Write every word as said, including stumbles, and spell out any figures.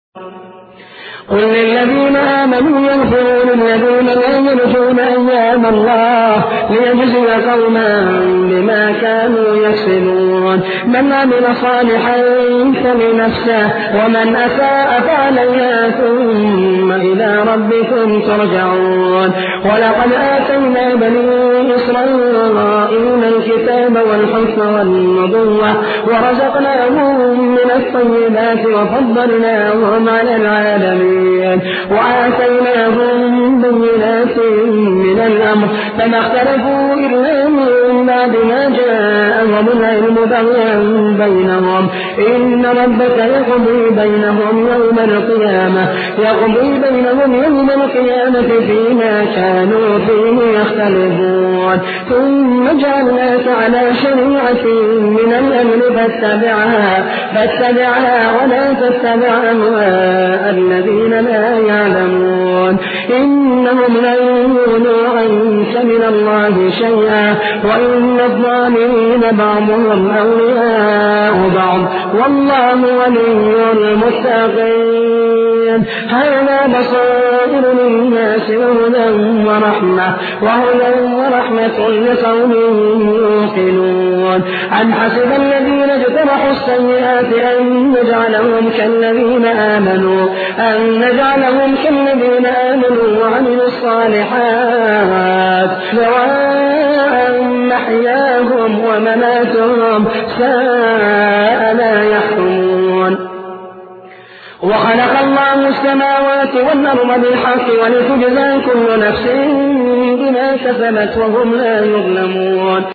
قل للذين آمنوا يغفروا للذين لا يرجون أيام الله ليجزي قوما بما كانوا يكسبون من عمل صالحا فلنفسه ومن أساء فعليها ثم إلى ربكم ترجعون. ولقد آتينا بني إسرائيل الكتاب والحكم والنبوة ورزقناهم من الطيبات وفضلناهم على العالمين وآتيناهم بينات من الأمر فما اختلفوا إلا من بعد ما جاءهم العلم بغيا بينهم إن ربك يقضي بينهم يوم القيامة يقضي بينهم يوم القيامة فيما كانوا فيه يختلفون ثم جعلناك على شريعة من الأمر فاتبعها فاتبعها ولا تتبع أهواء الذين لا يعلمون إنهم لن يغنوا عنك من الله شيئا وإن الظالمين بعضهم أولياء بعض والله ولي المتقين. هذا بصائر للناس وهدى ورحمة وهدى ورحمة لقوم يوقنون. أم حسب الذين اجترحوا السيئات أن نجعلهم كالذين آمنوا أن نجعلهم كالذين آمنوا وعملوا الصالحات سواء محياهم ومماتهم ساء ما يحكمون. وخلق الله السماوات والأرض بالحق ولتجزى كل نفس بما كسبت وهم لا يظلمون.